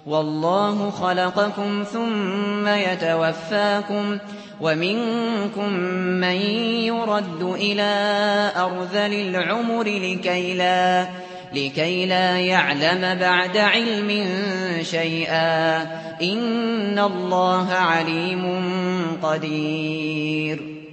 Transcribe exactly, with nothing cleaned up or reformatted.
والله خلقكم ثم يتوفاكم ومنكم من يرد إلى أرذل العمر لكي لا, لكي لا يعلم بعد علم شيئا إن الله عليم قدير